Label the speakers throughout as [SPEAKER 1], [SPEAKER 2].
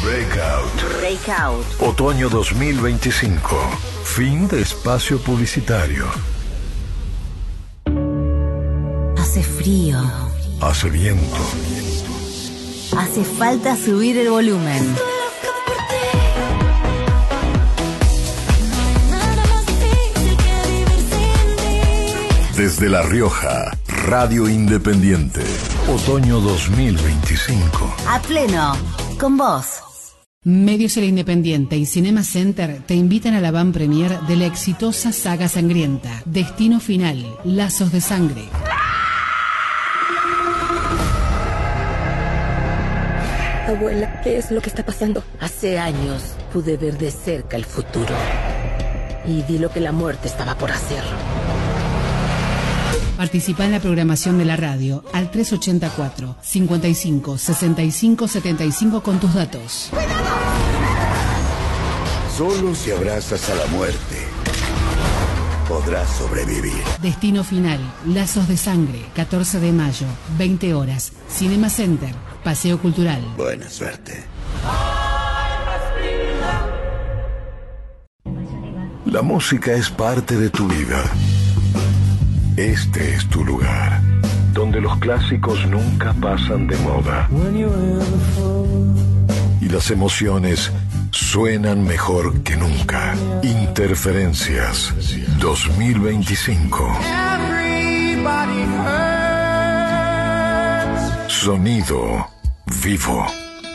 [SPEAKER 1] Breakout. Otoño 2025. Fin de espacio publicitario.
[SPEAKER 2] Hace frío.
[SPEAKER 1] Hace viento.
[SPEAKER 2] Hace falta subir el volumen.
[SPEAKER 1] Desde La Rioja, Radio Independiente. Otoño 2025.
[SPEAKER 2] A pleno, con vos.
[SPEAKER 3] Medios El Independiente y Cinema Center te invitan a la van premier de la exitosa saga sangrienta Destino Final, Lazos de Sangre.
[SPEAKER 4] Abuela, ¿qué es lo que está pasando? Hace años pude ver de cerca el futuro y vi lo que la muerte estaba por hacer.
[SPEAKER 3] Participa en la programación de la radio al 384 55 65 75 con tus datos.
[SPEAKER 5] Solo si abrazas a la muerte podrás sobrevivir.
[SPEAKER 3] Destino Final, Lazos de Sangre, 14 de mayo, 20 horas, Cinema Center, Paseo Cultural.
[SPEAKER 5] Buena suerte.
[SPEAKER 1] La música es parte de tu vida. Este es tu lugar, donde los clásicos nunca pasan de moda. Y las emociones suenan mejor que nunca. Interferencias 2025. Sonido vivo.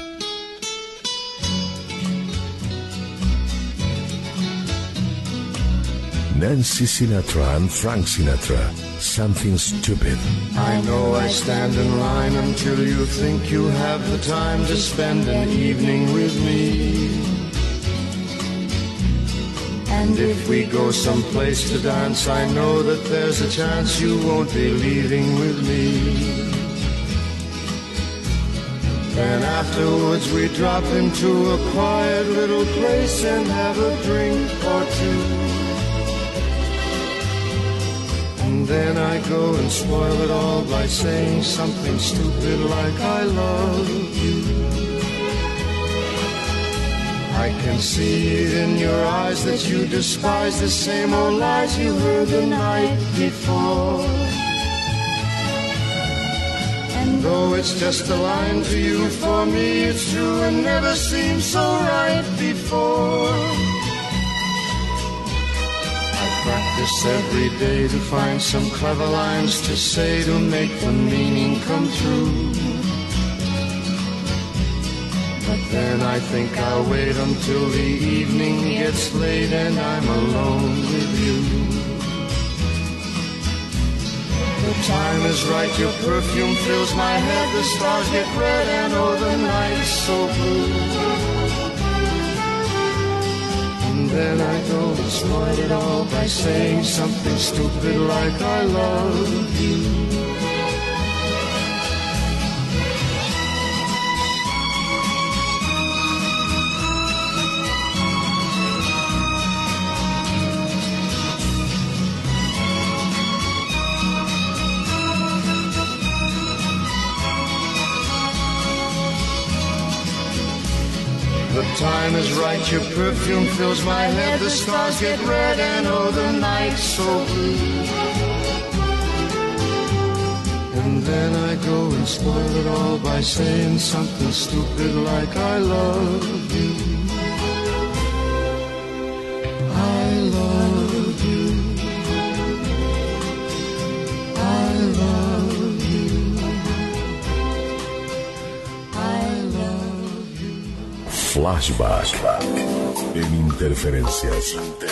[SPEAKER 1] Nancy Sinatra and Frank Sinatra, Something Stupid.
[SPEAKER 6] I know I stand in line until you think you have the time to spend an evening with me. And if we go someplace to dance, I know that there's a chance you won't be leaving with me. Then afterwards we drop into a quiet little place and have a drink or two. And then I go and spoil it all by saying something stupid like I love you. I can see it in your eyes that you despise the same old lies you heard the night before. And though it's just a line to you, for me it's true and never seemed so right before. Practice every day to find some clever lines to say to make the meaning come true. But then I think I'll wait until the evening gets late and I'm alone with you. The time is right, your perfume fills my head, the stars get red and oh the night's so blue. And then I go and spoil it all by saying something stupid like I love you. The time is right, your perfume fills my head, the stars get red and oh the night's so blue. And then I go and spoil it all by saying something stupid like I love you. I love you. I love you. I love you.
[SPEAKER 1] Flashback en Interferencias.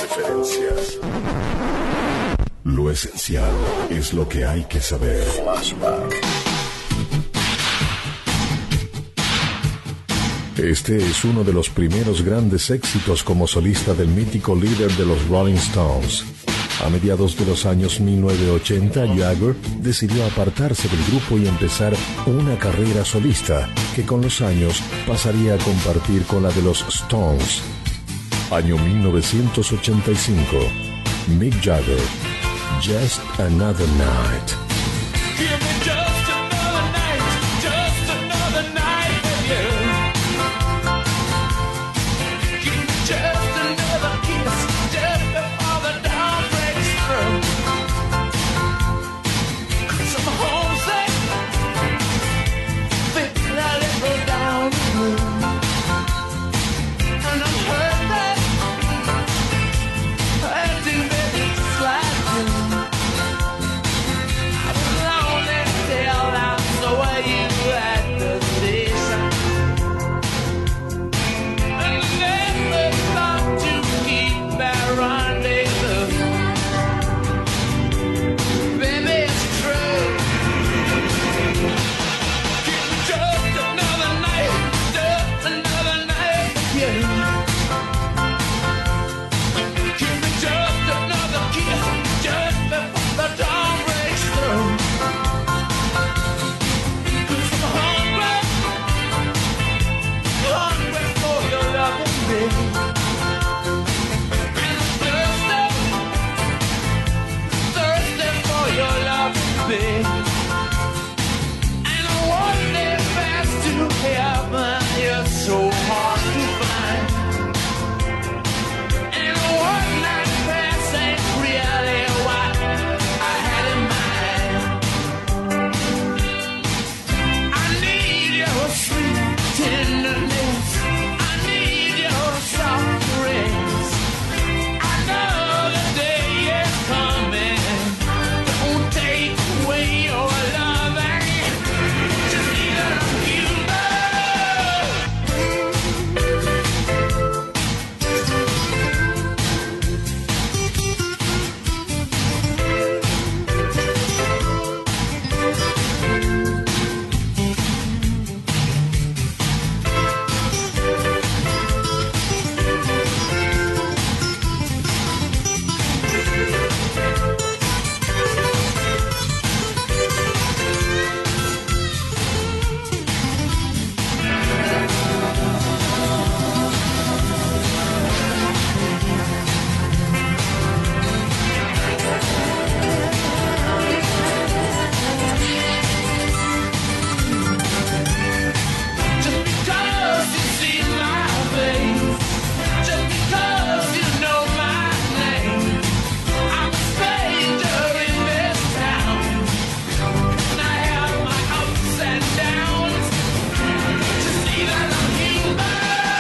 [SPEAKER 1] Lo esencial es lo que hay que saber. Flashback. Este es uno de los primeros grandes éxitos como solista del mítico líder de los Rolling Stones. A mediados de los años 1980, Jagger decidió apartarse del grupo y empezar una carrera solista que con los años pasaría a compartir con la de los Stones. Año 1985. Mick Jagger, Just Another Night.
[SPEAKER 7] Give me just another night with you.
[SPEAKER 6] day. And I'm thirsty for your love, babe. And I want that fast to heaven, you're so hard to find. And one night pass ain't really what I had in mind. I need your sweet tenderness, I need your soft caress. I know the day is coming, don't take away your loving. Just need a human. Just because you see my face, just because you know my name, I'm a stranger in this town, and I have my ups and downs. Just see that I'm human.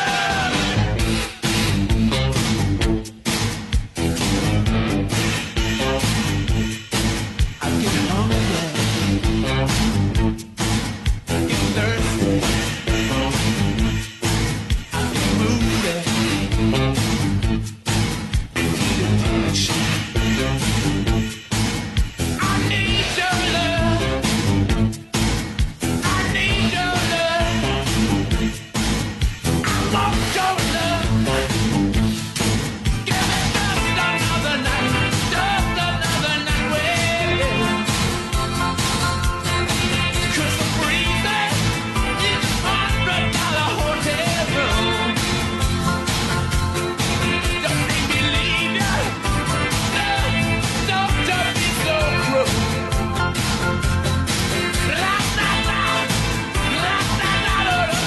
[SPEAKER 6] I get hungry, I get thirsty, I get moody, I need a touch. I need your love, I need your love, I want your love. Give me just another night with you. 'Cause I'm breathing in this $100 hotel room. Don't make me leave you. No, don't be so cruel. La la la, la la la la la.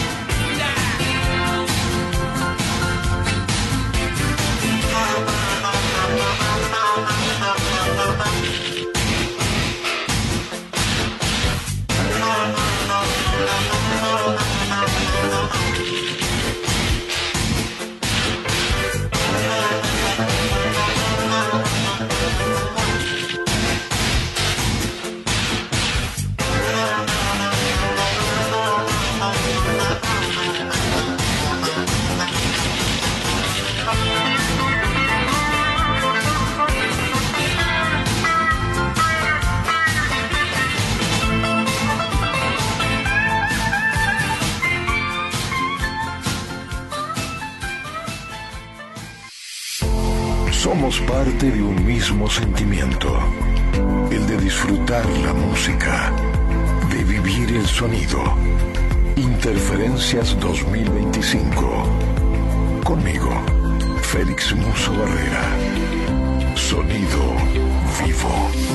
[SPEAKER 1] Somos parte de un mismo sentimiento, el de disfrutar la música, de vivir el sonido. Interferencias 2025. Conmigo, Félix Musso Barrera. Sonido vivo.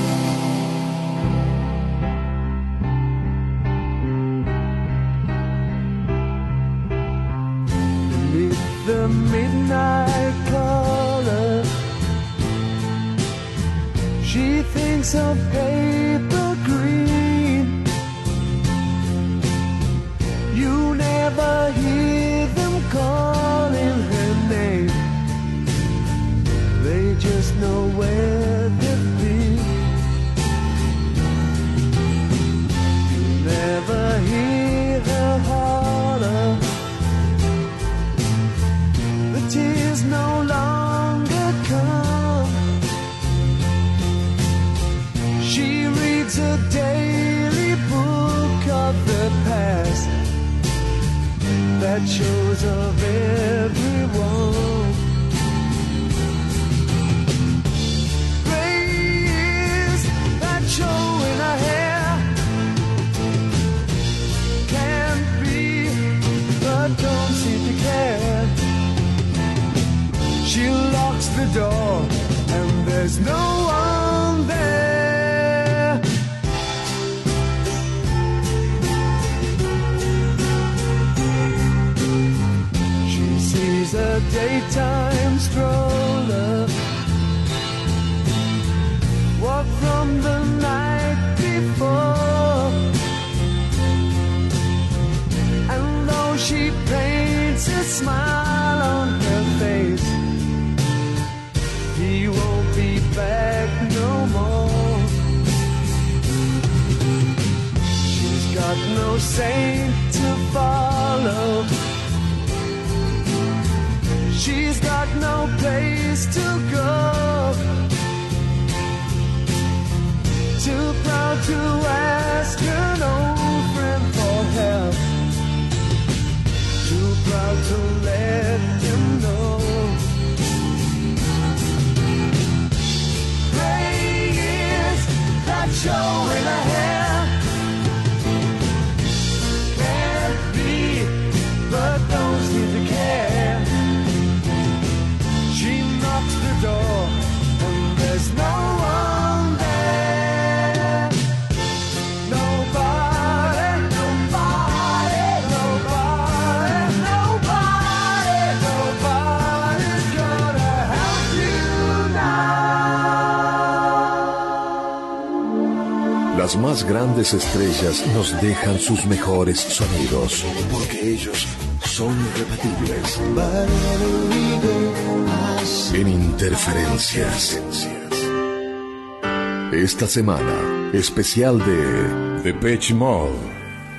[SPEAKER 6] Beneath the midnight color, she thinks of paper green. You never hear them calling her name, they just know where they've been. You never hear her holler, the tears no longer come. She reads a daily book of the past that shows of everyone. Gray is that show in her hair, can't be, but don't seem to care.
[SPEAKER 7] She locks the door and there's no one there. She sees a daytime stroller walk from the night before, and though she paints a smile on her face, he won't be back no more. She's got no saint to follow, she's got no place to go, too proud to ask an old friend for help, too proud to let him know. Gray years that show in her hair can't be, but don't seem to care. She knocks the door and there's no one there. Nobody, nobody, nobody, nobody, nobody's gonna help you now.
[SPEAKER 1] Las más grandes estrellas nos dejan sus mejores sonidos, porque ellos son irrebatibles. En Interferencias. Esta semana, especial de Depeche Mode.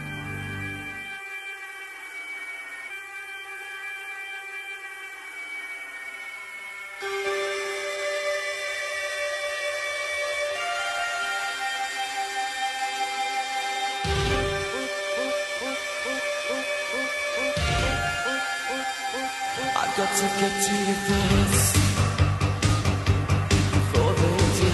[SPEAKER 6] I've got to get to you first before they do.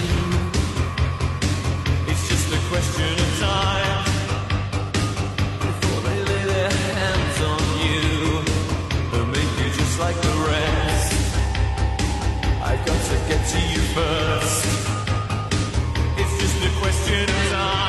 [SPEAKER 6] It's just a question of time before they lay their hands on you and make you just like the rest. I've got to get to you first. It's just a question of time.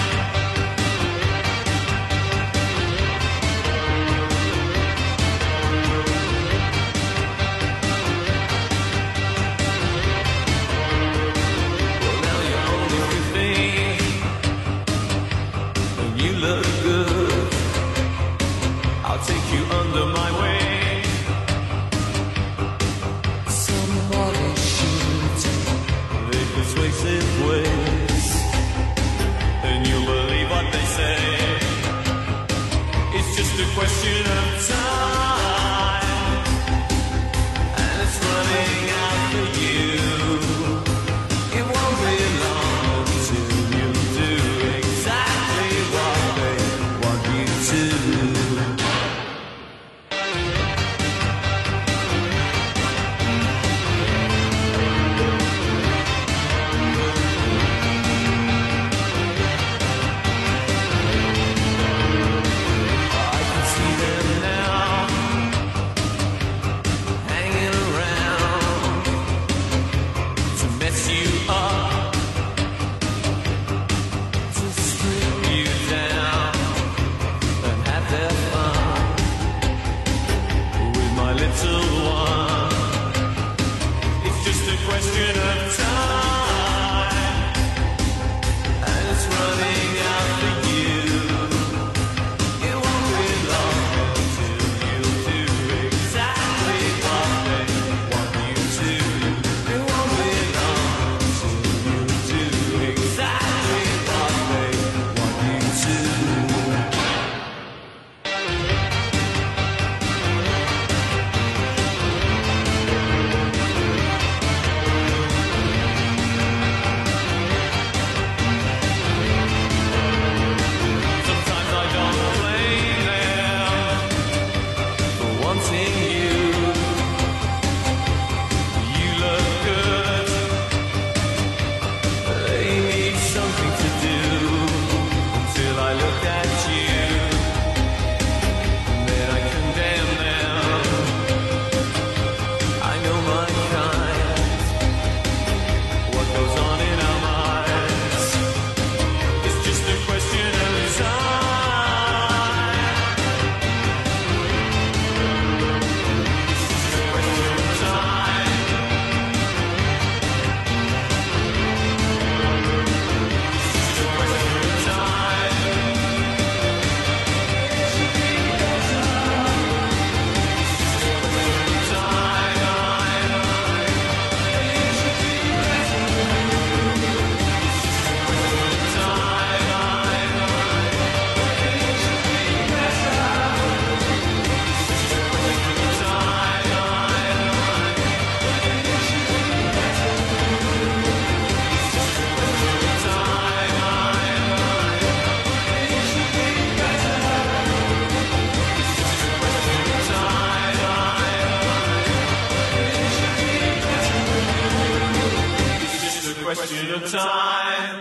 [SPEAKER 6] Take you under my wing. Somebody shoot the persuasive ways, and you'll believe what they say. It's just a question of time, and it's running out for you. It won't be long till you do exactly what they want you to. I know my time.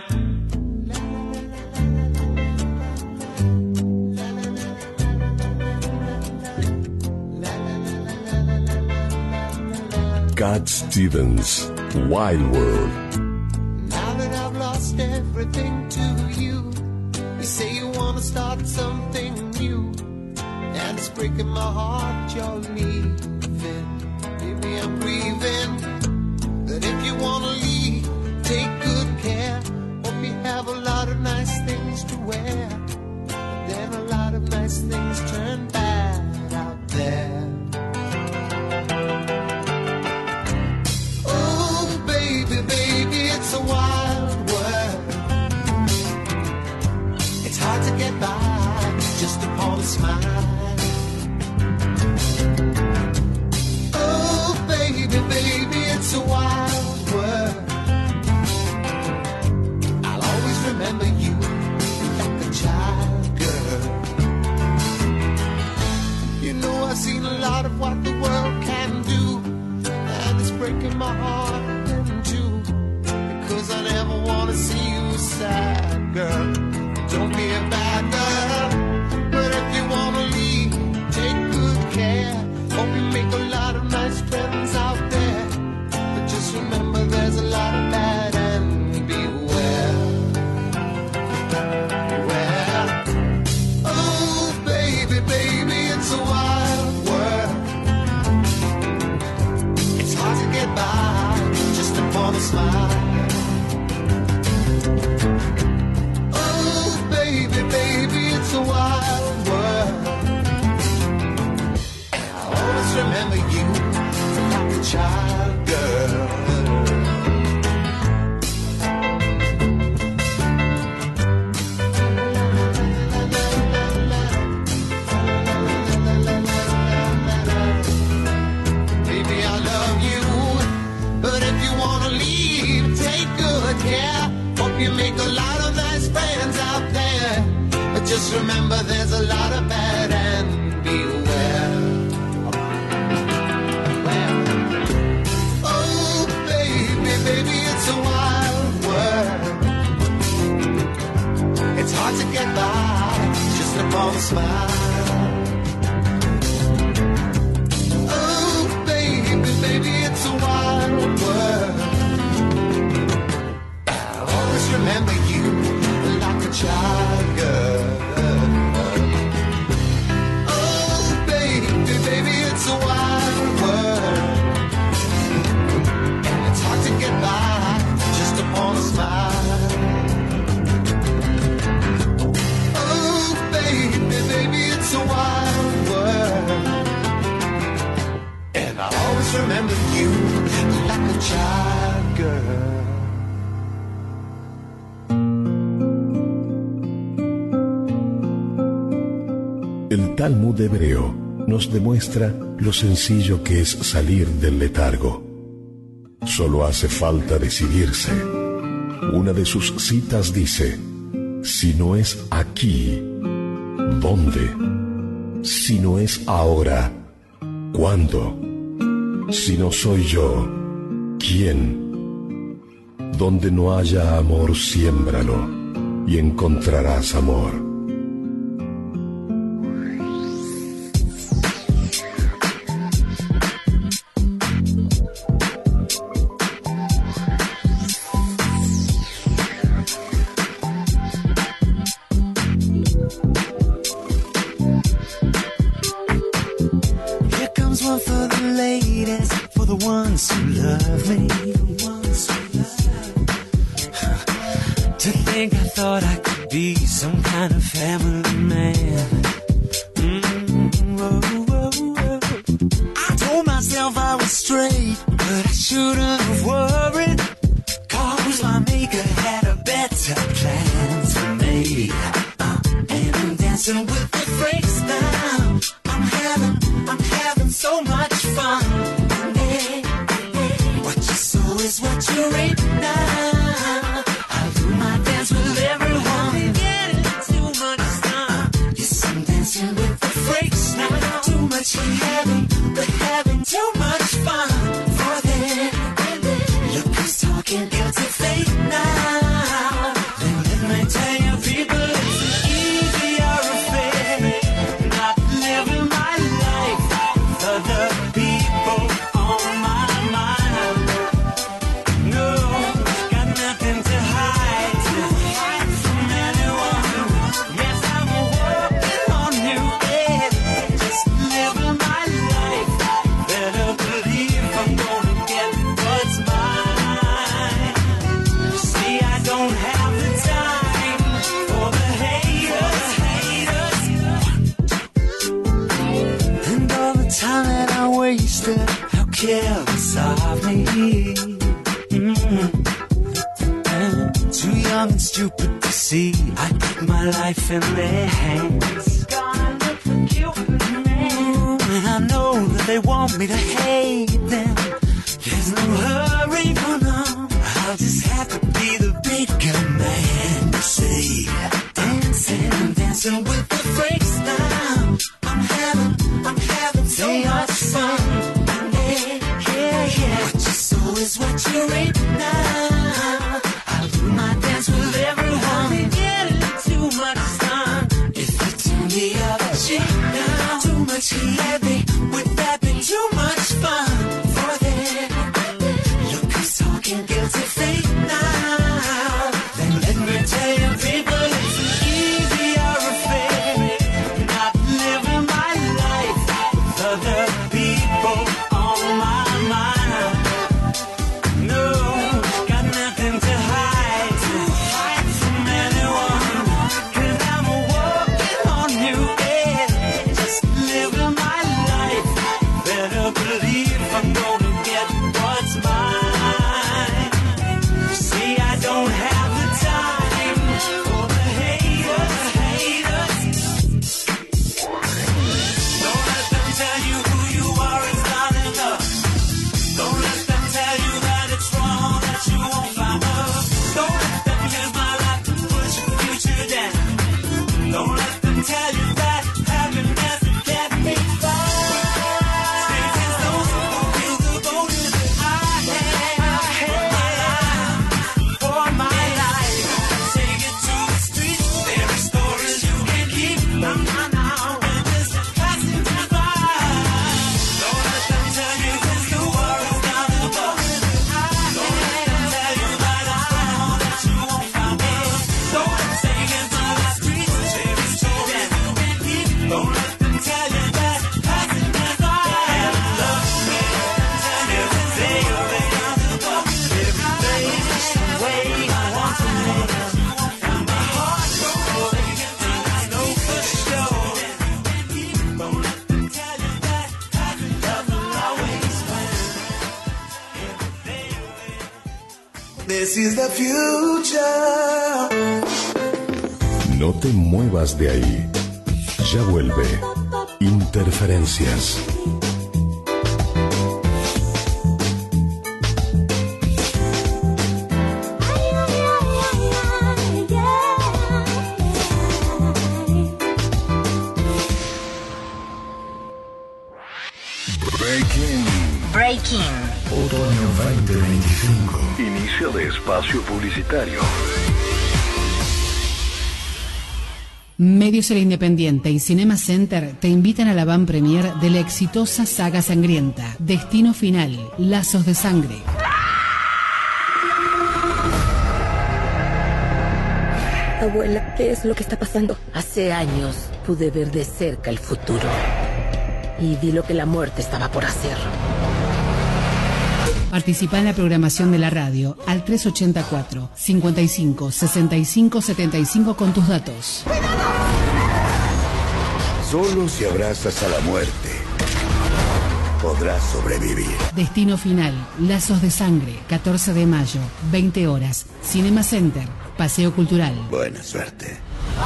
[SPEAKER 1] Cat Stevens, Wild World.
[SPEAKER 7] Now that I've lost everything to you, you say you wanna start something new, and it's breaking my heart you're leaving. Baby, I'm grieving, but if you wanna leave, take good care. Hope you have a lot of nice things to wear, but then a lot of nice things turn bad out there. It's a wild world. It's hard to get by just upon a smile. Oh, baby, baby, it's a wild world. I'll always remember you like a child, girl. You know I've seen a lot of what the world can do, and it's breaking my heart in two. Cause I never wanna see you sad, girl. Don't be a bad girl. But if you wanna leave, take good care. Hope you make a lot of nice friends out there. But just remember there's a lot of bad and beware. Beware. Oh, baby, baby, it's a wild world. It's hard to get by just upon a smile. It's a wild world. I'll always remember you like a child, girl. Baby, I love you, but if you wanna leave, take good care. Hope you make a lot of nice friends out there. But just remember there's a lot of bad and beware. Oh, baby, baby, it's a wild world. It's hard to get by just upon a smile. Oh, baby, baby, it's a wild world. I'll always remember you like a child, girl. Oh, baby, baby, it's a wild world. And it's hard to get by just upon a smile. Oh, baby, baby, it's a wild world. And I'll always remember you like a child, girl.
[SPEAKER 1] El Talmud hebreo nos demuestra lo sencillo que es salir del letargo. Solo hace falta decidirse. Una de sus citas dice: si no es aquí, ¿dónde? Si no es ahora, ¿cuándo? Si no soy yo, ¿quién? Donde no haya amor, siémbralo, y encontrarás amor.
[SPEAKER 7] Too much fun for them. Look who's talking, guilty faith now.
[SPEAKER 8] time that I wasted, how careless of me. Too young and stupid to see I put my life in their hands. And I know that they want me to hate them. There's no hurry for now. I'll just have to be the bigger man. See, dancing, dancing with the freaks now. I'm having so much fun. Yeah. What you sow is what you reap now. I'll do my dance with everyone. I'm getting too much sun. If you turn the other cheek now, too much heavy. Would that be too much fun for them? Look who's talking guilty feet now. Then let me tell you, people, it's an easier affair. Not living my life with other people on my mind. No, got nothing to hide from anyone. 'Cause I'm walking on new air, just living my life. Better believe I'm gonna get what's mine. See, I don't have the time for the haters. Don't let them tell you who you are is not enough. Don't let them tell you that it's wrong, that you won't find love. Don't let them use my life to push your future down. Don't let them tell you that happiness can't be found. Straight as those who feel the bonus that I have for my life. Take it to the streets, there are stories you can keep. Now, and just passing by. Don't let them tell you who you are is not enough. Don't let them tell you that it's wrong, that you won't find love. Don't let them take it to the streets, there is stories you can keep. Don't let them tell you that passing by. Love me, tell you that they are enough. Every day is just the way I want to live. And my heart goes, and I know for sure. Don't let them tell you that happy love will always win. This is the future.
[SPEAKER 1] No te muevas de ahí. Ya vuelve. Interferencias.
[SPEAKER 2] Breaking.
[SPEAKER 1] Otoño 2025. Inicio de espacio publicitario.
[SPEAKER 3] Medios El Independiente y Cinema Center te invitan a la van premier de la exitosa saga sangrienta Destino Final, Lazos de Sangre.
[SPEAKER 4] Abuela, ¿qué es lo que está pasando? Hace años pude ver de cerca el futuro. Y vi lo que la muerte estaba por hacer.
[SPEAKER 3] Participa en la programación de la radio al 384 55 65 75 con tus datos.
[SPEAKER 5] Solo si abrazas a la muerte podrás sobrevivir.
[SPEAKER 3] Destino Final, Lazos de Sangre, 14 de mayo, 20 horas, Cinema Center, Paseo Cultural.
[SPEAKER 5] Buena suerte.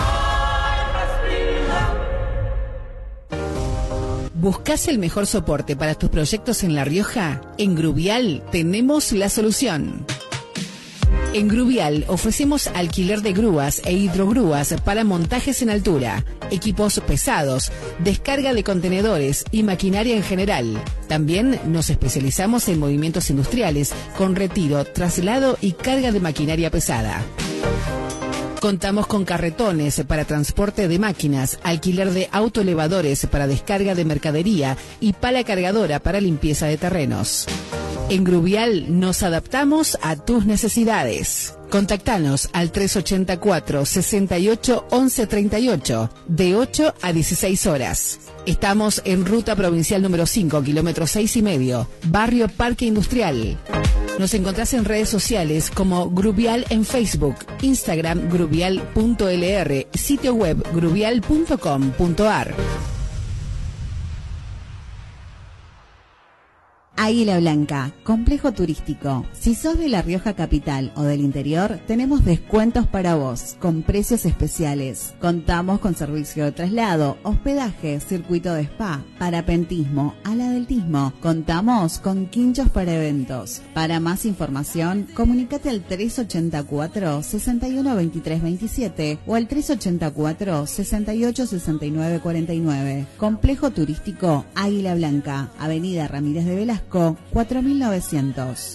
[SPEAKER 3] ¿Buscas el mejor soporte para tus proyectos en La Rioja? En Gruvial tenemos la solución. En Gruvial ofrecemos alquiler de grúas e hidrogrúas para montajes en altura, equipos pesados, descarga de contenedores y maquinaria en general. También nos especializamos en movimientos industriales con retiro, traslado y carga de maquinaria pesada. Contamos con carretones para transporte de máquinas, alquiler de autoelevadores para descarga de mercadería y pala cargadora para limpieza de terrenos. En Gruvial nos adaptamos a tus necesidades. Contactanos al 384 68 11 38 de 8 a 16 horas. Estamos en Ruta Provincial número 5, kilómetro 6,5, Barrio Parque Industrial. Nos encontrás en redes sociales como Gruvial en Facebook, Instagram gruvial.lr, sitio web gruvial.com.ar.
[SPEAKER 9] Águila Blanca, complejo turístico. Si sos de La Rioja capital o del interior, tenemos descuentos para vos, con precios especiales. Contamos con servicio de traslado, hospedaje, circuito de spa, parapentismo, aladeltismo. Contamos con quinchos para eventos. Para más información, comunícate al 384 61 23 27 o al 384 68 69 49. Complejo turístico Águila Blanca, Avenida Ramírez de Velasco, 4900.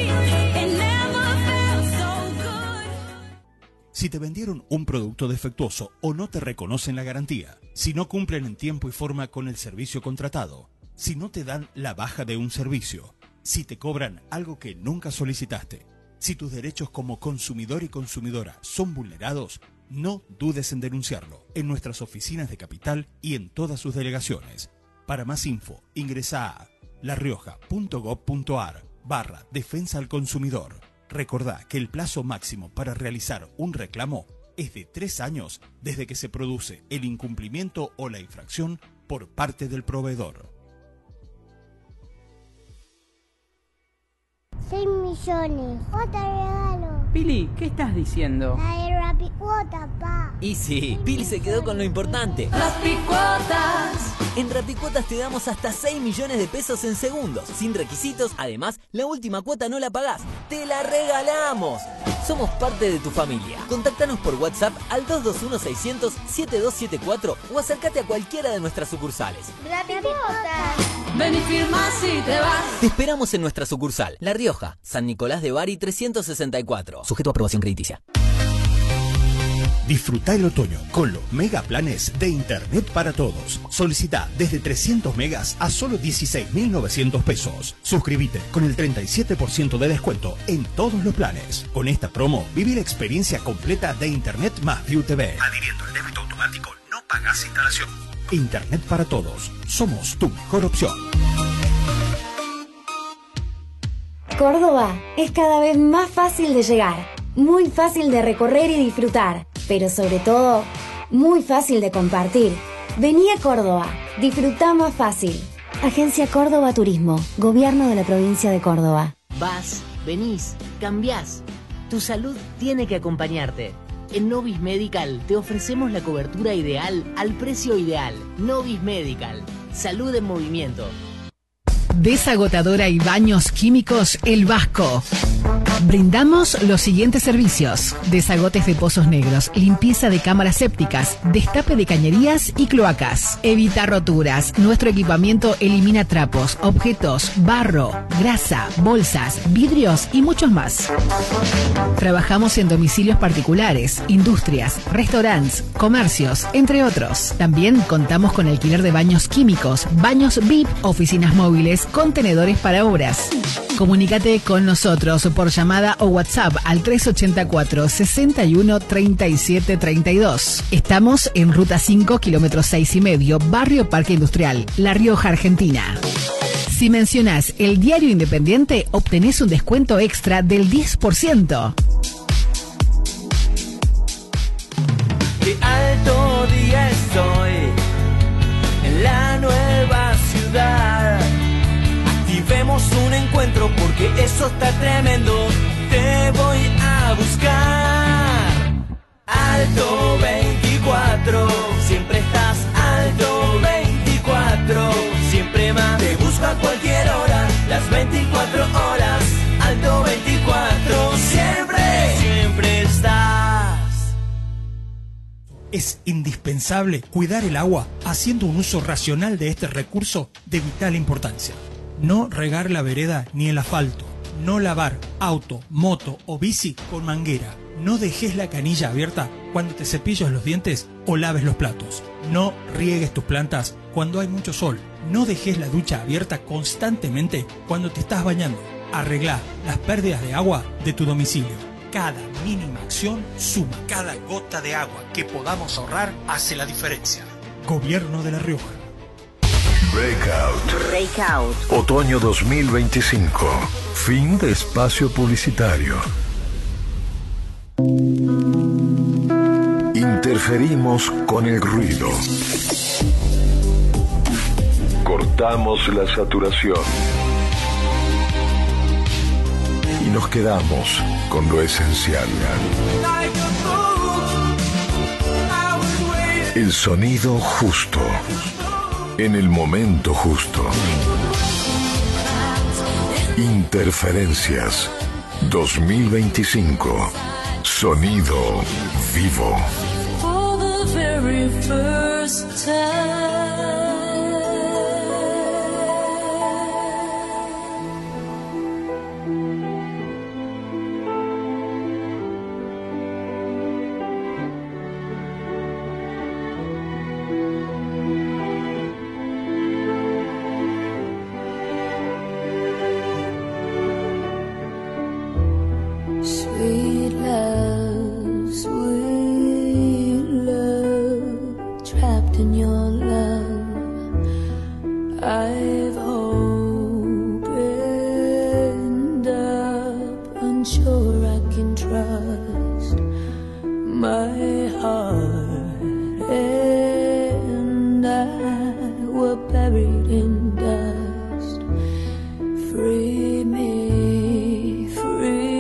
[SPEAKER 10] Si te vendieron un producto defectuoso o no te reconocen la garantía, si no cumplen en tiempo y forma con el servicio contratado, si no te dan la baja de un servicio, si te cobran algo que nunca solicitaste, si tus derechos como consumidor y consumidora son vulnerados, no dudes en denunciarlo en nuestras oficinas de Capital y en todas sus delegaciones. Para más info, ingresa a larioja.gov.ar/defensa al consumidor. Recordá que el plazo máximo para realizar un reclamo es de 3 años desde que se produce el incumplimiento o la infracción por parte del proveedor.
[SPEAKER 11] 6 millones. Otro regalo.
[SPEAKER 12] Pili, ¿qué estás diciendo?
[SPEAKER 11] La de Rapicuota, pa.
[SPEAKER 13] Y sí, Pili se quedó con lo importante.
[SPEAKER 11] Rapicuotas.
[SPEAKER 13] En Rapicuotas te damos hasta 6 millones de pesos en segundos, sin requisitos. Además, la última cuota no la pagás. ¡Te la regalamos! Somos parte de tu familia. Contáctanos por WhatsApp al 221-600-7274 o acércate a cualquiera de nuestras sucursales.
[SPEAKER 11] Rapicuotas.
[SPEAKER 14] Ven y firma si te vas.
[SPEAKER 13] Te esperamos en nuestra sucursal, La Rioja, San Nicolás de Bari 364. Sujeto a aprobación crediticia.
[SPEAKER 10] Disfruta el otoño con los megaplanes de Internet para Todos. Solicita desde 300 megas a solo 16.900 pesos. Suscríbete con el 37% de descuento en todos los planes. Con esta promo, viví la experiencia completa de Internet más View TV. Adhiriendo el débito automático, no pagas instalación. Internet para Todos. Somos tu mejor opción.
[SPEAKER 15] Córdoba es cada vez más fácil de llegar, muy fácil de recorrer y disfrutar, pero sobre todo, muy fácil de compartir. Vení a Córdoba, disfrutá más fácil. Agencia Córdoba Turismo, Gobierno de la Provincia de Córdoba.
[SPEAKER 16] Vas, venís, cambiás. Tu salud tiene que acompañarte. En Novis Medical te ofrecemos la cobertura ideal al precio ideal. Novis Medical, salud en movimiento.
[SPEAKER 3] Desagotadora y baños químicos El Vasco. Brindamos los siguientes servicios: desagotes de pozos negros, limpieza de cámaras sépticas, destape de cañerías y cloacas. Evita roturas. Nuestro equipamiento elimina trapos, objetos, barro, grasa, bolsas, vidrios y muchos más. Trabajamos en domicilios particulares, industrias, restaurantes, comercios, entre otros. También contamos con alquiler de baños químicos, baños VIP, oficinas móviles, contenedores para obras. Comunícate con nosotros por llamada o WhatsApp al 384 61 37 32. Estamos en Ruta 5, kilómetro 6,5, Barrio Parque Industrial, La Rioja, Argentina. Si mencionás el Diario Independiente, obtenés un descuento extra del 10%.
[SPEAKER 8] Qué alto día estoy en la nueva ciudad. Activemos un encuentro porque eso está tremendo. Te voy a buscar. Alto 24, siempre estás alto 24. Siempre más, te busco a cualquier hora, las 24 horas. Alto 24, siempre estás.
[SPEAKER 10] Es indispensable cuidar el agua haciendo un uso racional de este recurso de vital importancia. No regar la vereda ni el asfalto. No lavar auto, moto o bici con manguera. No dejes la canilla abierta cuando te cepilles los dientes o laves los platos. No riegues tus plantas cuando hay mucho sol. No dejes la ducha abierta constantemente cuando te estás bañando. Arregla las pérdidas de agua de tu domicilio. Cada mínima acción suma. Cada gota de agua que podamos ahorrar hace la diferencia. Gobierno de La Rioja.
[SPEAKER 1] Breakout. Otoño 2025. Fin de espacio publicitario. Interferimos con el ruido. Cortamos la saturación. nos quedamos con lo esencial. El sonido justo, en el momento justo. Interferencias 2025. Sonido vivo.
[SPEAKER 14] For the very first time. Sweet love, trapped in your love. I've opened up, unsure I can trust my heart, and I were buried in dust. Free me, free.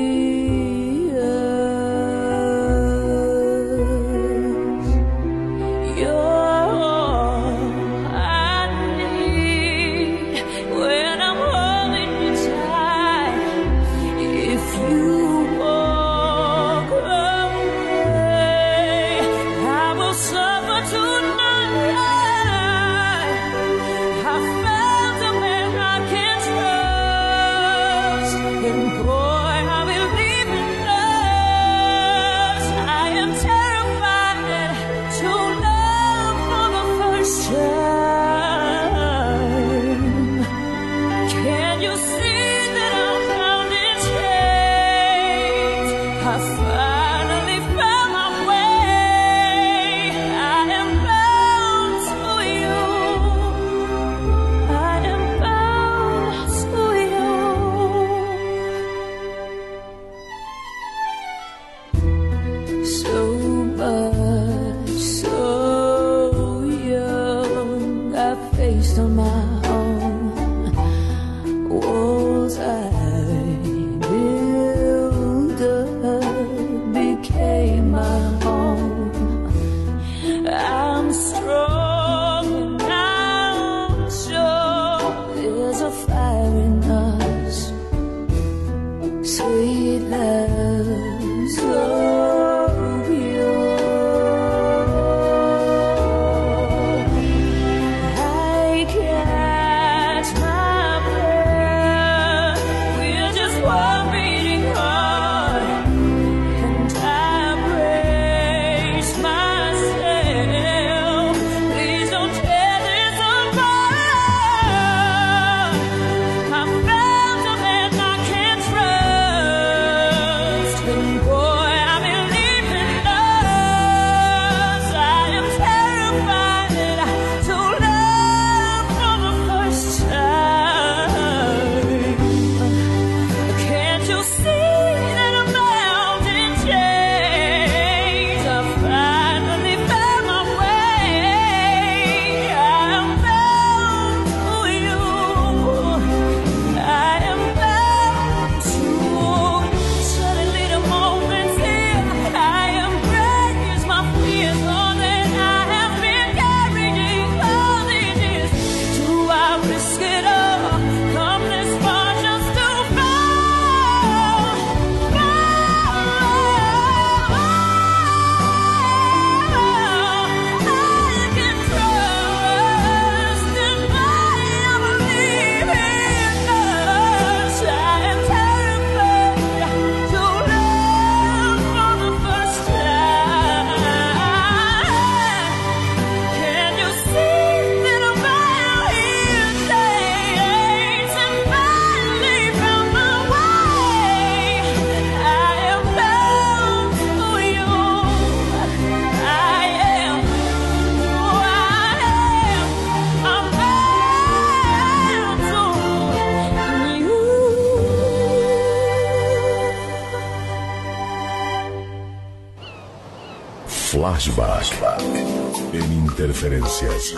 [SPEAKER 1] Flashback en Interferencias.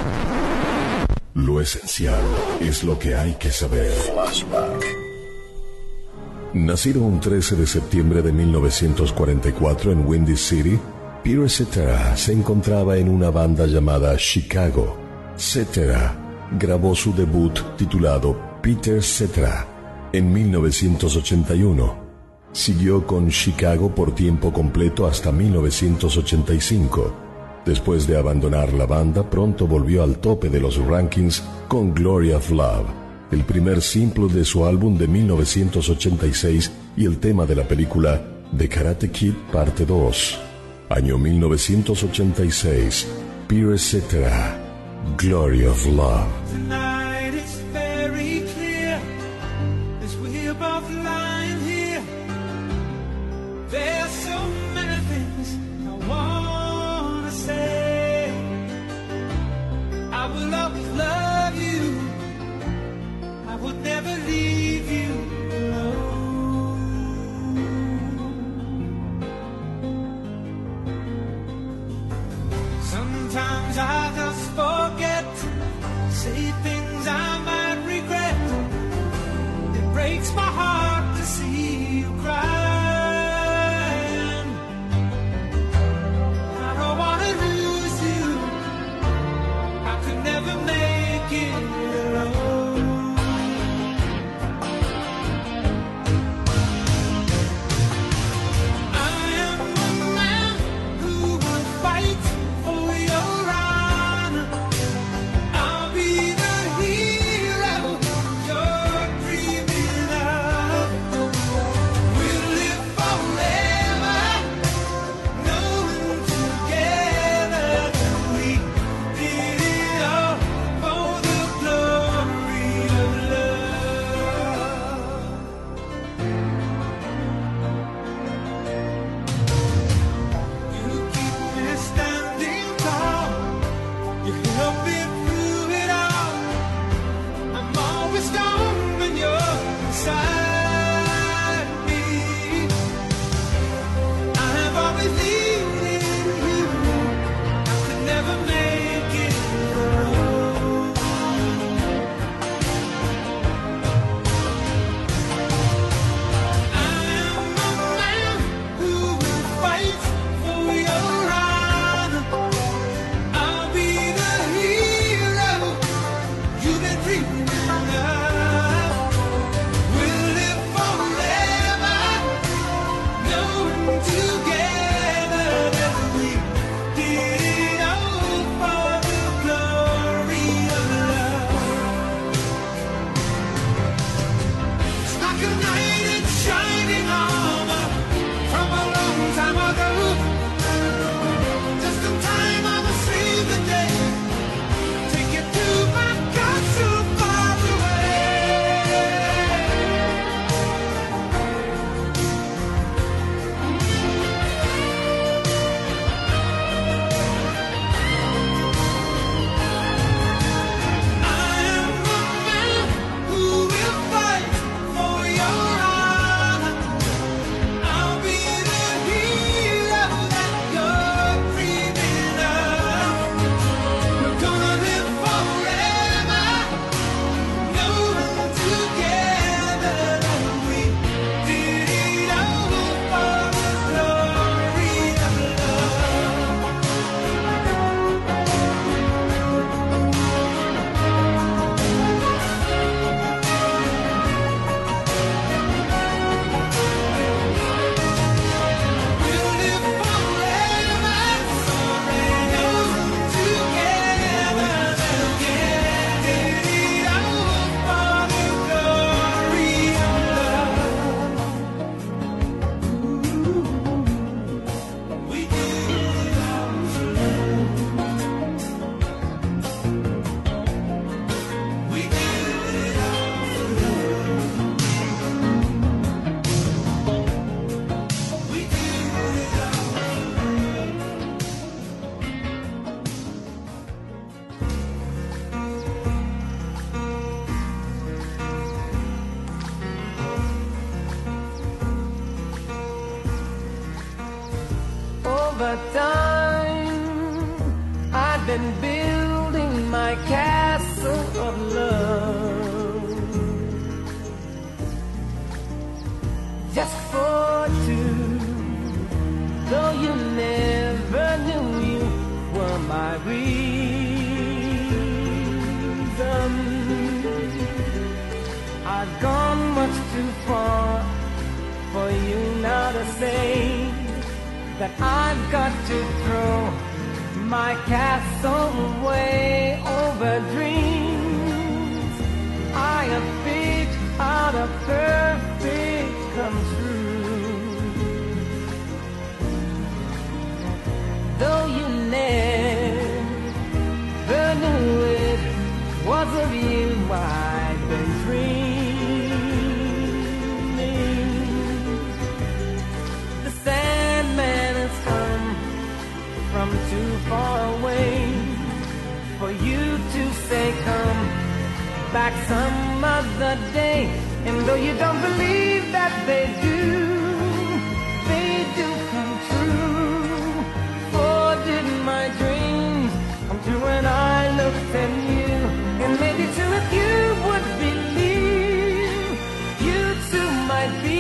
[SPEAKER 1] Lo esencial es lo que hay que saber. Flashback. Nacido un 13 de septiembre de 1944 en Windy City, Peter Cetera se encontraba en una banda llamada Chicago. Cetera grabó su debut titulado Peter Cetera en 1981. Siguió con Chicago por tiempo completo hasta 1985. Después de abandonar la banda, pronto volvió al tope de los rankings con Glory of Love, el primer simple de su álbum de 1986 y el tema de la película The Karate Kid Parte 2. Año 1986, Peter Cetera, Glory of Love.
[SPEAKER 6] Tonight it's very clear as we're both lying here. There's so many things I wanna say. I will always love you. I would never leave you alone. Sometimes I just forget, say things I might regret. It breaks my heart to see you crying. I don't wanna lose you. I could never make it alone. I am a man who would fight for your honor. I'll be the hero you're dreaming of. We'll live forever, knowing together that we did it all for the glory of love. You keep me standing tall. You help me through it all. I'm always strong when you're beside me. I have always needed you. I could never make it alone. I am a man who will fight for your honor. I'll be the hero you've been dreaming of. We'll live forever, knowing together that we did it all for the glory of love. It's like a knight in shining armor from a long time ago. Just in time, I will save the day. Take you to my castle far away. I am a man who will fight for your honor. I'll be the hero that you're dreaming of. We're gonna live forever, knowing together that we did it all for the glory of love. We'll live forever, knowing together that we did it all for the glory of love. We did it all for love. We did it all for love. We did it all for love.
[SPEAKER 17] Over time, I've been building my castle of love. I've gone much too far for you now to say that I've got to throw my castle away over dreams. I have picked out a perfect come true. Though you never knew it was of you I've been dreaming. The Sandman has come from too far away for you to say come back some other day. And though you don't believe that they do come true. For did my dreams come true when I looked at you? And maybe too if you would believe, you too might be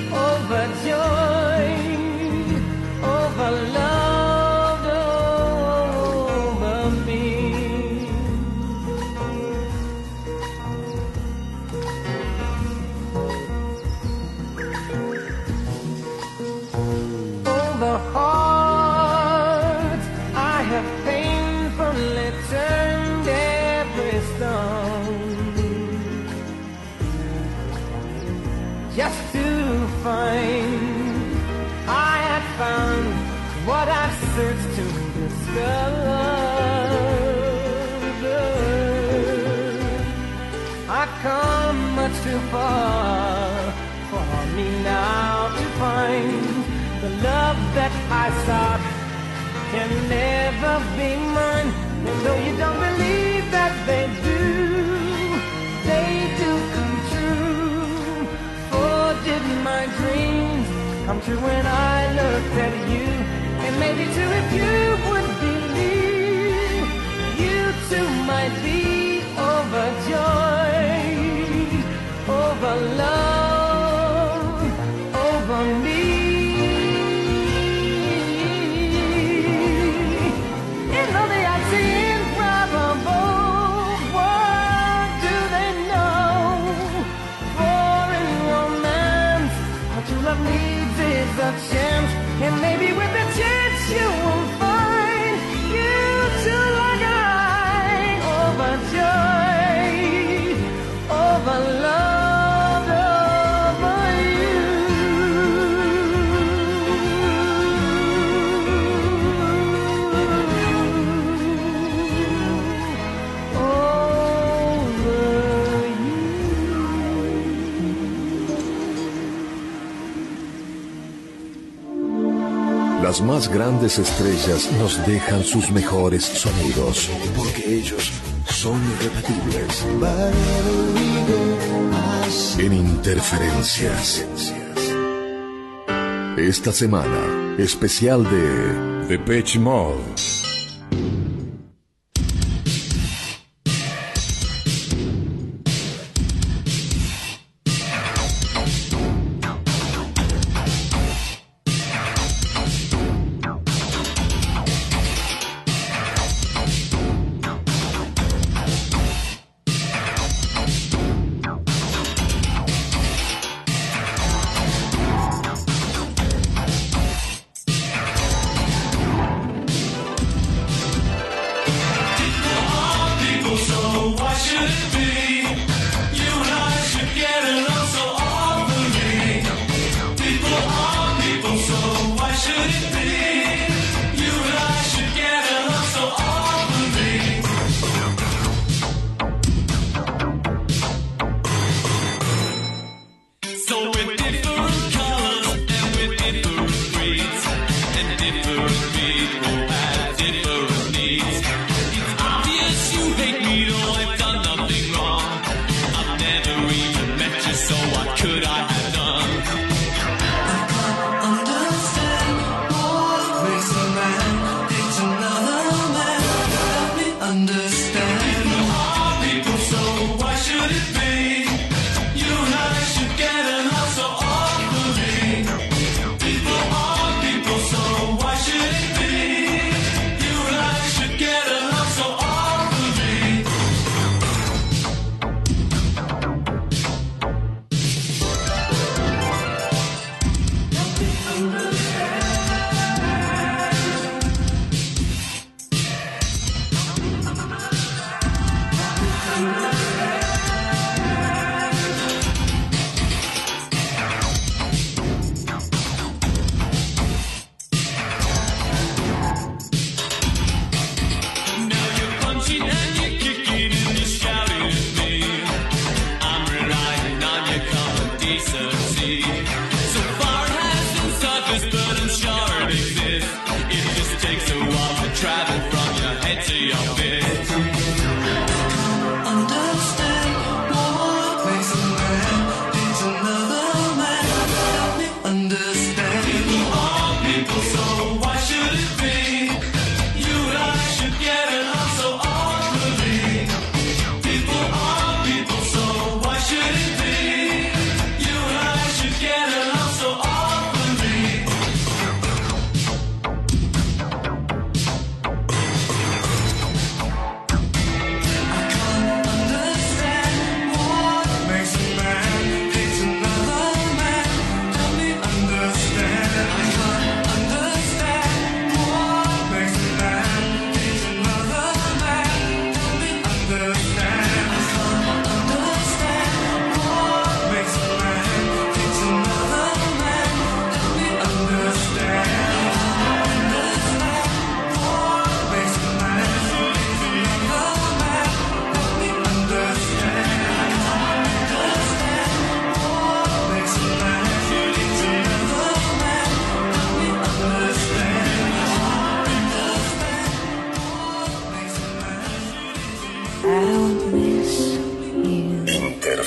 [SPEAKER 17] overjoyed, overloved over me. Over hearts I have painfully turned every stone, just to find I had found what I've searched to discover. I've come much too far for me now to find the love that I sought can never be mine. And though you don't believe that they do come true. For did my dreams come true when I looked at you? And maybe too if you would believe, you too might be overjoyed, overloved, over me. In all the unseen probable, what do they know? For in romance, what you love needs is a chance. And maybe with a chance you will find you too like I, overjoyed, overloved over you.
[SPEAKER 1] Las más grandes estrellas nos dejan sus mejores sonidos, porque ellos son irrepetibles. En Interferencias. Esta semana, especial de Depeche Mode.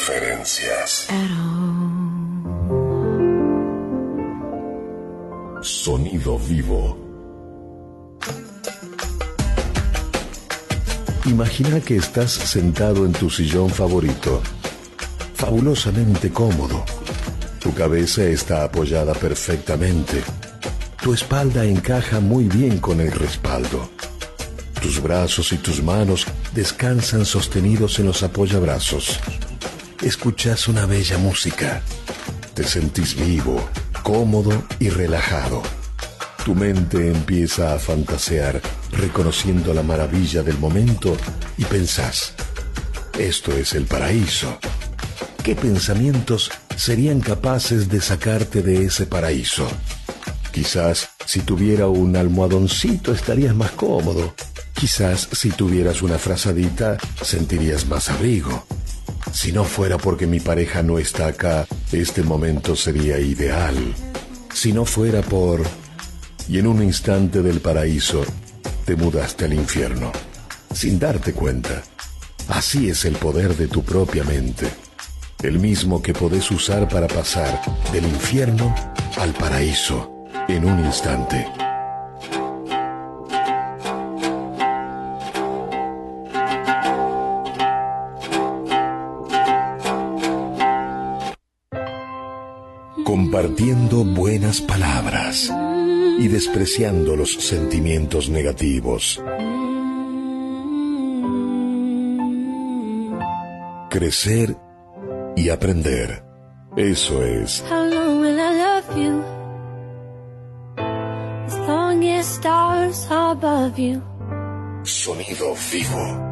[SPEAKER 1] Referencias. Sonido vivo. Imagina que estás sentado en tu sillón favorito, fabulosamente cómodo. Tu cabeza está apoyada perfectamente. Tu espalda encaja muy bien con el respaldo. Tus brazos y tus manos descansan sostenidos en los apoyabrazos. Escuchas una bella música. Te sentís vivo, cómodo y relajado. Tu mente empieza a fantasear, reconociendo la maravilla del momento y pensás, esto es el paraíso. ¿Qué pensamientos serían capaces de sacarte de ese paraíso? Quizás si tuviera un almohadoncito estarías más cómodo. Quizás si tuvieras una frazadita sentirías más abrigo. Si no fuera porque mi pareja no está acá, este momento sería ideal. Si no fuera por... Y en un instante del paraíso, te mudaste al infierno, sin darte cuenta. Así es el poder de tu propia mente, el mismo que podés usar para pasar del infierno al paraíso en un instante. Compartiendo buenas palabras y despreciando los sentimientos negativos. Crecer y aprender. Eso es
[SPEAKER 14] How long will I love you? As long as stars are above you.
[SPEAKER 1] Sonido vivo.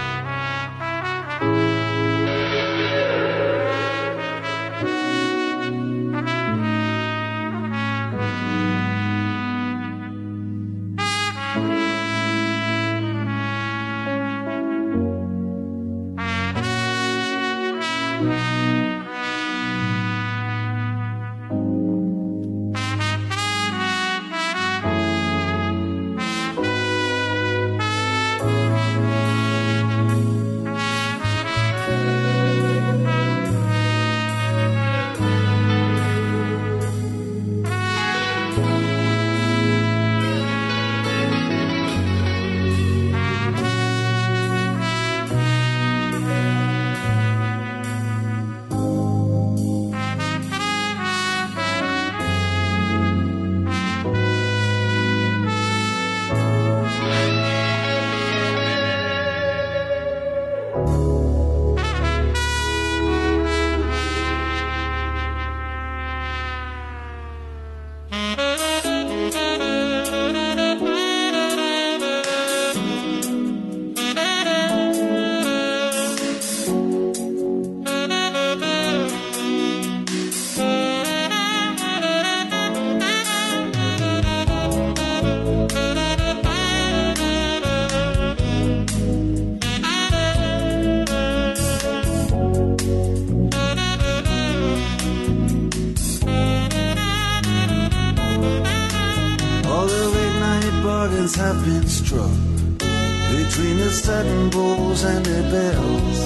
[SPEAKER 18] bargains have been struck between the satin bowls and the bells.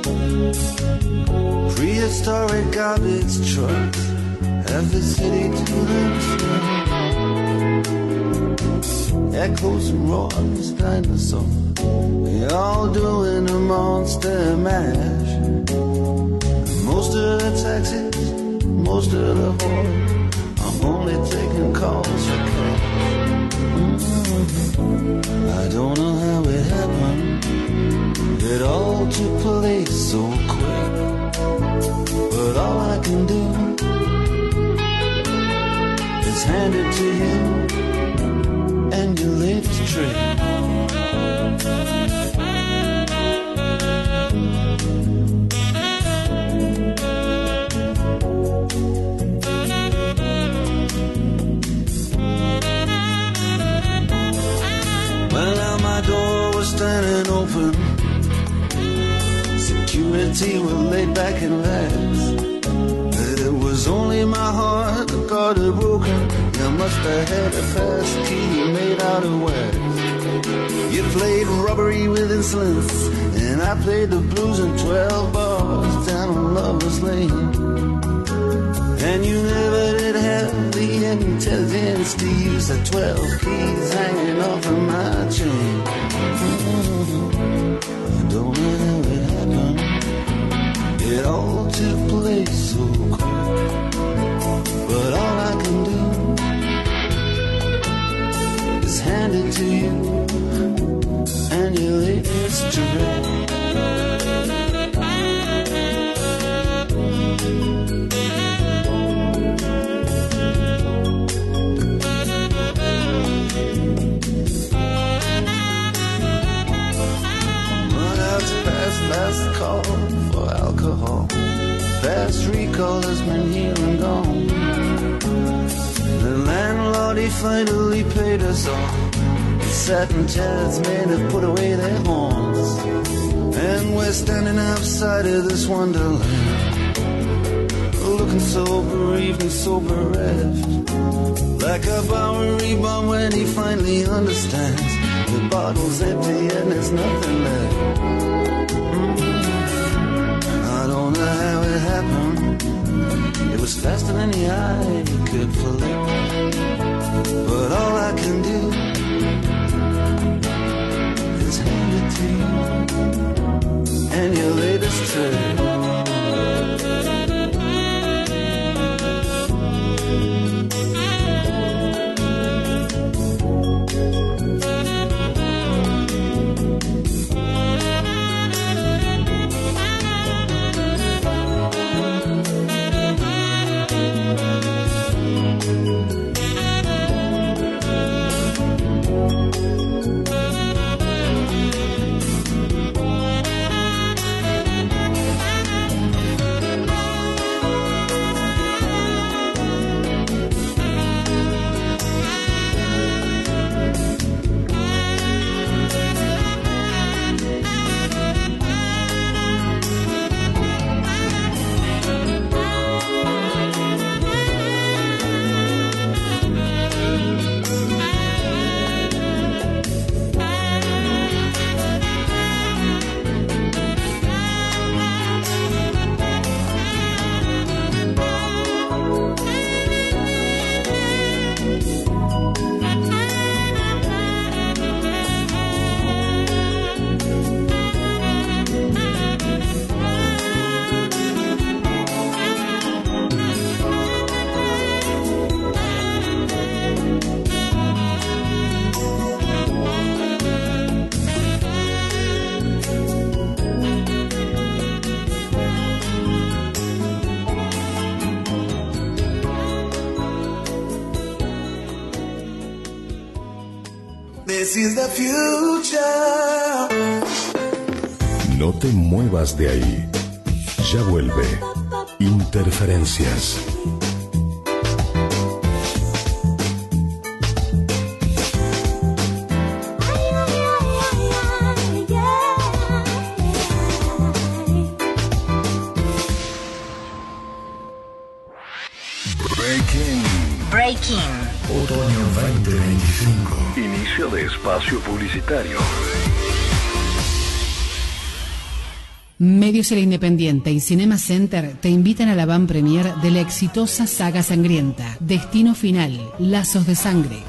[SPEAKER 18] Prehistoric garbage trucks have the city to themselves. Echoes and roars, dinosaurs, they all doing a monster mash. Most of the taxis, most of the whores, I'm only taking calls for cash. I don't know how it happened. It all took place so quick. But all I can do is hand it to you and your latest trick. Well, now my door was standing open. Security was laid back and relaxed. It was only my heart that got it broken. You must have had a fast key made out of wax. You played robbery with insolence, and I played the blues in 12 bars down on flame. And you never did have the intelligence to use the 12 keys hanging off of my chain. I don't know how it happened. It all took place so quick. But all I can do is hand it to you and your latest direct. Last call for alcohol. Fast recall has been here and gone. The landlord, he finally paid us all. The satin chairs men have put away their horns. And we're standing outside of this wonderland, looking so bereaved and so bereft, like a Bowery bomb when he finally understands the bottle's empty and there's nothing left. I don't know how it happened. It was faster than the eye could flick. But all I can do is hand it to you and your latest trick.
[SPEAKER 6] This is the future.
[SPEAKER 1] No te muevas de ahí. Ya vuelve. Interferencias.
[SPEAKER 2] Breaking.
[SPEAKER 1] Otoño 2025. Inicio de espacio publicitario.
[SPEAKER 3] Medios El Independiente y Cinema Center te invitan a la van premier de la exitosa saga sangrienta Destino Final, Lazos de Sangre.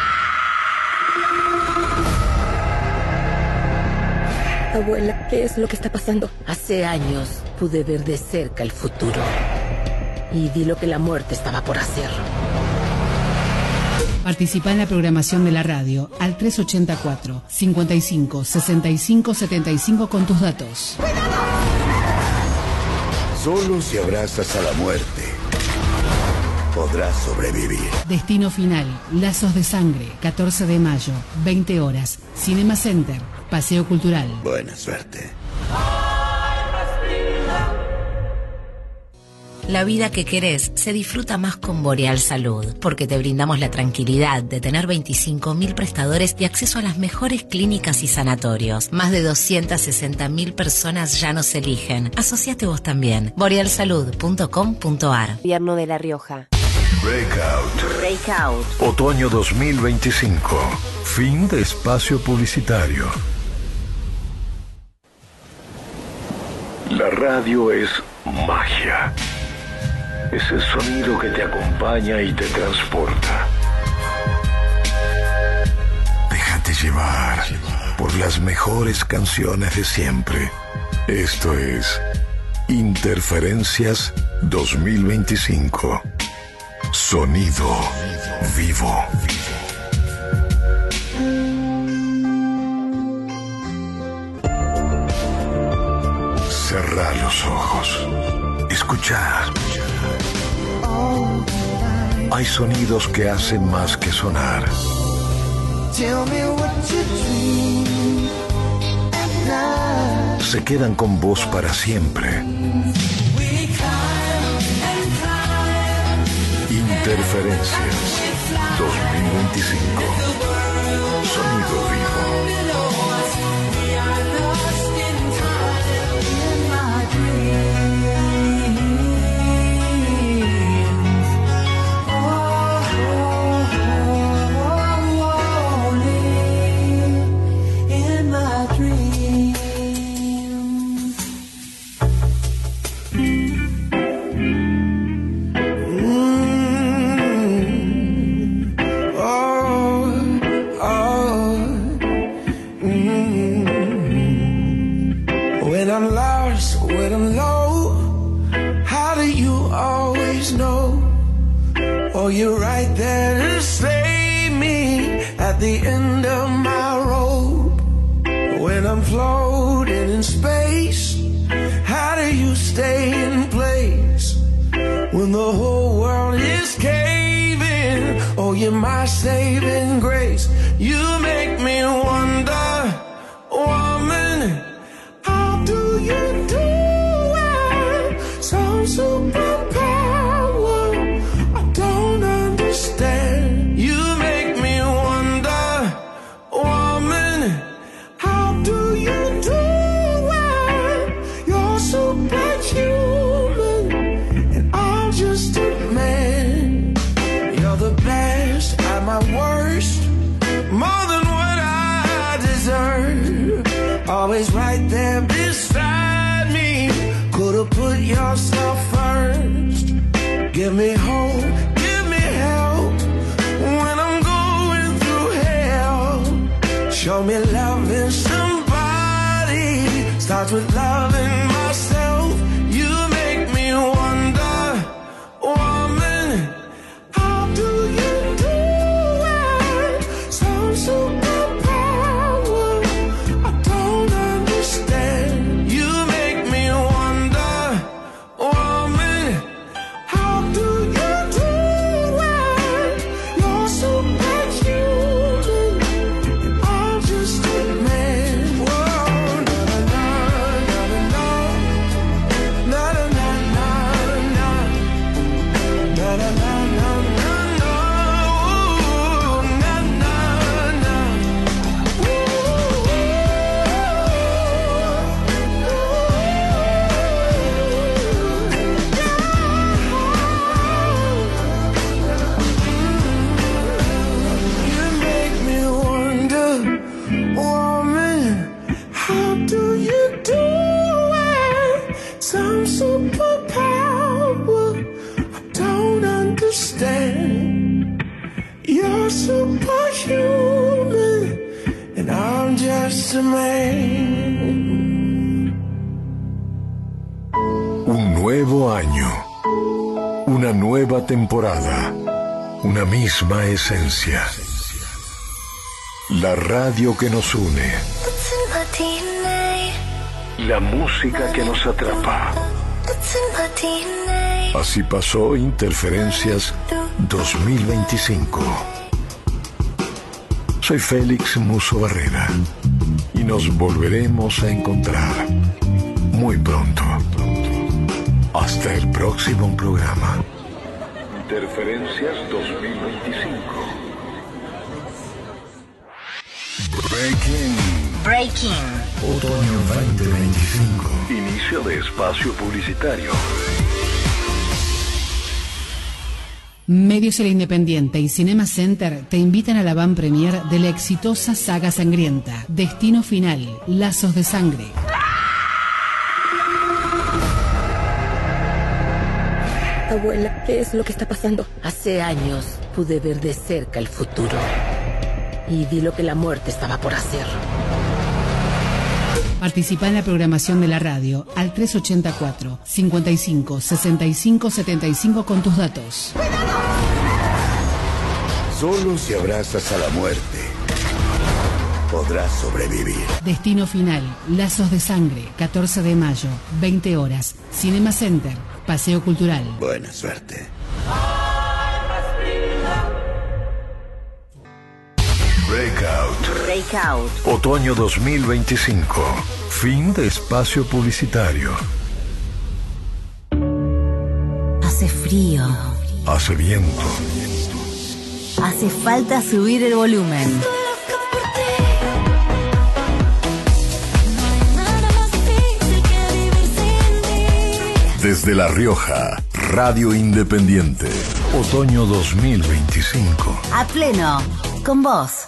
[SPEAKER 4] Abuela, ¿qué es lo que está pasando? Hace años pude ver de cerca el futuro y vi lo que la muerte estaba por hacer.
[SPEAKER 3] Participa en la programación de la radio al 384 55 65 75 con tus datos.
[SPEAKER 5] Solo si abrazas a la muerte podrás sobrevivir.
[SPEAKER 3] Destino Final, Lazos de Sangre, 14 de mayo, 20 horas, Cinema Center, Paseo Cultural.
[SPEAKER 5] Buena suerte.
[SPEAKER 2] La vida que querés se disfruta más con Boreal Salud, porque te brindamos la tranquilidad de tener 25.000 prestadores y acceso a las mejores clínicas y sanatorios. Más de 260.000 personas ya nos eligen. Asociate vos también. borealsalud.com.ar.
[SPEAKER 19] Gobierno de La Rioja.
[SPEAKER 1] Breakout. Otoño 2025. Fin de espacio publicitario. La radio es magia. Es el sonido que te acompaña y te transporta. Déjate llevar por las mejores canciones de siempre. Esto es Interferencias 2025. Sonido vivo. Cerrá los ojos. Escuchá. Hay sonidos que hacen más que sonar. Se quedan con vos para siempre. Interferencias 2025. Sonido vivo.
[SPEAKER 6] You're right there to save me at the end of my rope. When I'm floating in space, how do you stay in place? When the whole world is caving, oh, you're my saving grace. You make me wonder, woman, how do you do it? Some superpower you make me wonder, woman, how do you do it? You're superhuman, and I'm just a man. You're the best at my worst, more than what I deserve. Always right there beside me, could've put yourself first. Give me hope. Show me loving somebody starts with loving myself. You make me wonder, woman, how do you do it? Some superpower I don't understand. You make me wonder, woman, how do you do it? You're superhuman. You're superhuman, and I'm just a man.
[SPEAKER 1] Un nuevo año, una nueva temporada, una misma esencia. La radio que nos une. La música que nos atrapa. Así pasó Interferencias 2025. Soy Félix Musso Barrera y nos volveremos a encontrar muy pronto. Hasta el próximo programa. Interferencias 2025.
[SPEAKER 2] Breaking.
[SPEAKER 1] Otoño 2025. Inicio de espacio publicitario.
[SPEAKER 3] Medios El Independiente y Cinema Center te invitan a la van premier de la exitosa saga sangrienta Destino Final, Lazos de Sangre.
[SPEAKER 4] Abuela, ¿qué es lo que está pasando? Hace años pude ver de cerca el futuro. Y vi lo que la muerte estaba por hacer.
[SPEAKER 3] Participa en la programación de la radio al 384 55 65 75 con tus datos.
[SPEAKER 5] Solo si abrazas a la muerte podrás sobrevivir.
[SPEAKER 3] Destino final, Lazos de Sangre, 14 de mayo, 20 horas, Cinema Center, Paseo Cultural.
[SPEAKER 5] Buena suerte.
[SPEAKER 1] Breakout. Otoño 2025. Fin de espacio publicitario.
[SPEAKER 2] Hace frío.
[SPEAKER 1] Hace viento.
[SPEAKER 2] Hace falta subir el volumen.
[SPEAKER 1] Desde La Rioja, Radio Independiente. Otoño 2025.
[SPEAKER 2] A pleno, con vos.